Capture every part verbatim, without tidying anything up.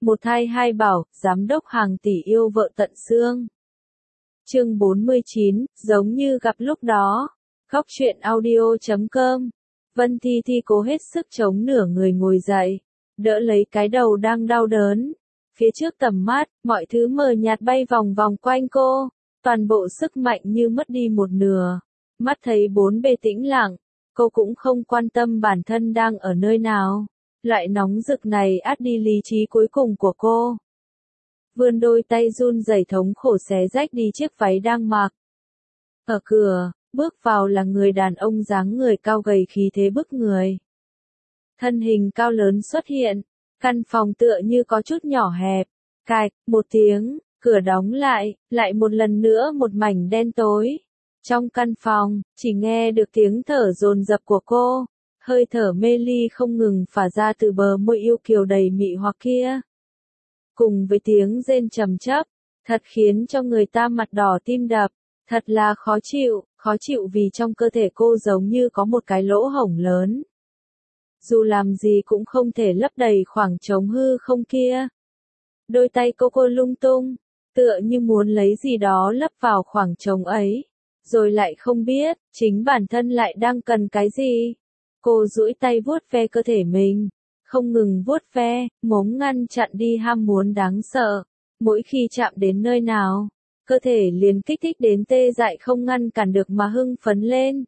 Một thai hai bảo, giám đốc hàng tỷ yêu vợ tận xương. Chương bốn mươi chín, giống như gặp lúc đó. Góc truyện audio chấm com. Vân Thi Thi cố hết sức chống nửa người ngồi dậy, đỡ lấy cái đầu đang đau đớn. Phía trước tầm mắt, mọi thứ mờ nhạt bay vòng vòng quanh cô, toàn bộ sức mạnh như mất đi một nửa. Mắt thấy bốn bề tĩnh lặng, cô cũng không quan tâm bản thân đang ở nơi nào. Loại nóng rực này át đi lý trí cuối cùng của cô. Vươn đôi tay run rẩy thống khổ xé rách đi chiếc váy đang mặc. Ở cửa, bước vào là người đàn ông dáng người cao gầy khí thế bức người. Thân hình cao lớn xuất hiện, căn phòng tựa như có chút nhỏ hẹp. Cạch, một tiếng, cửa đóng lại, lại một lần nữa một mảnh đen tối. Trong căn phòng, chỉ nghe được tiếng thở dồn dập của cô. Hơi thở mê ly không ngừng phả ra từ bờ môi yêu kiều đầy mị hoặc kia. Cùng với tiếng rên trầm chấp, thật khiến cho người ta mặt đỏ tim đập, thật là khó chịu, khó chịu vì trong cơ thể cô giống như có một cái lỗ hổng lớn. Dù làm gì cũng không thể lấp đầy khoảng trống hư không kia. Đôi tay cô cô lung tung, tựa như muốn lấy gì đó lấp vào khoảng trống ấy, rồi lại không biết, chính bản thân lại đang cần cái gì. Cô duỗi tay vuốt ve cơ thể mình, không ngừng vuốt ve, mống ngăn chặn đi ham muốn đáng sợ. Mỗi khi chạm đến nơi nào, cơ thể liền kích thích đến tê dại không ngăn cản được mà hưng phấn lên.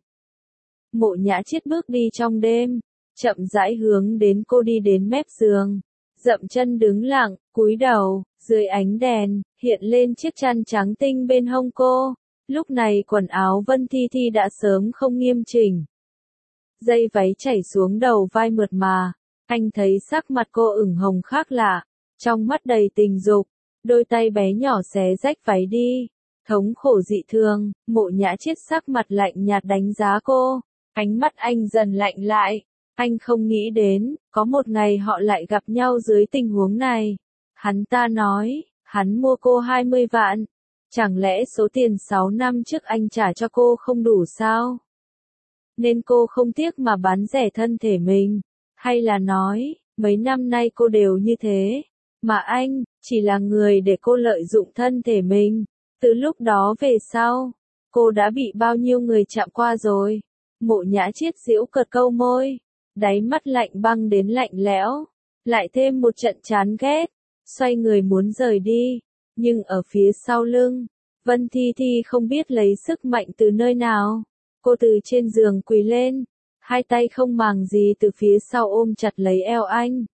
Mộ Nhã Chiết bước đi trong đêm, chậm rãi hướng đến cô đi đến mép giường, dậm chân đứng lặng, cúi đầu, dưới ánh đèn, hiện lên chiếc chăn trắng tinh bên hông cô. Lúc này quần áo Vân Thi Thi đã sớm không nghiêm chỉnh. Dây váy chảy xuống đầu vai mượt mà, anh thấy sắc mặt cô ửng hồng khác lạ, trong mắt đầy tình dục, đôi tay bé nhỏ xé rách váy đi, thống khổ dị thường. Mộ Nhã Chiết sắc mặt lạnh nhạt đánh giá cô, ánh mắt anh dần lạnh lại, anh không nghĩ đến, có một ngày họ lại gặp nhau dưới tình huống này. Hắn ta nói, hắn mua cô hai mươi vạn, chẳng lẽ số tiền sáu năm trước anh trả cho cô không đủ sao? Nên cô không tiếc mà bán rẻ thân thể mình, hay là nói, mấy năm nay cô đều như thế, mà anh, chỉ là người để cô lợi dụng thân thể mình. Từ lúc đó về sau, cô đã bị bao nhiêu người chạm qua rồi. Mộ Nhã Chiết giễu cợt câu môi, đáy mắt lạnh băng đến lạnh lẽo, lại thêm một trận chán ghét, xoay người muốn rời đi, nhưng ở phía sau lưng, Vân Thi Thi không biết lấy sức mạnh từ nơi nào. Cô từ trên giường quỳ lên, hai tay không màng gì từ phía sau ôm chặt lấy eo anh.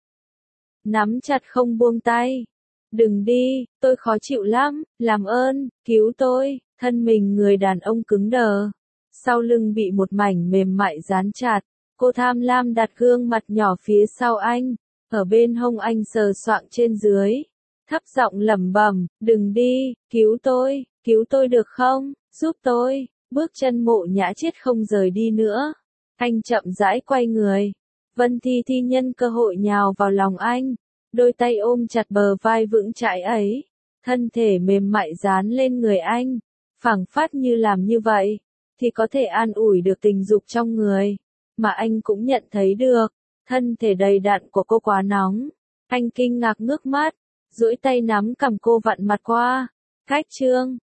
Nắm chặt không buông tay. Đừng đi, tôi khó chịu lắm, làm ơn, cứu tôi. Thân mình người đàn ông cứng đờ, sau lưng bị một mảnh mềm mại dán chặt. Cô tham lam đặt gương mặt nhỏ phía sau anh, ở bên hông anh sờ soạng trên dưới, thấp giọng lẩm bẩm, đừng đi, cứu tôi, cứu tôi được không, giúp tôi. Bước chân Mộ Nhã Chiết không rời đi nữa. Anh chậm rãi quay người. Vân Thi Thi nhân cơ hội nhào vào lòng anh. Đôi tay ôm chặt bờ vai vững chãi ấy. Thân thể mềm mại dán lên người anh. Phảng phất như làm như vậy, thì có thể an ủi được tình dục trong người. Mà anh cũng nhận thấy được, thân thể đầy đặn của cô quá nóng. Anh kinh ngạc ngước mắt, duỗi tay nắm cằm cô vặn mặt qua. Cách chương.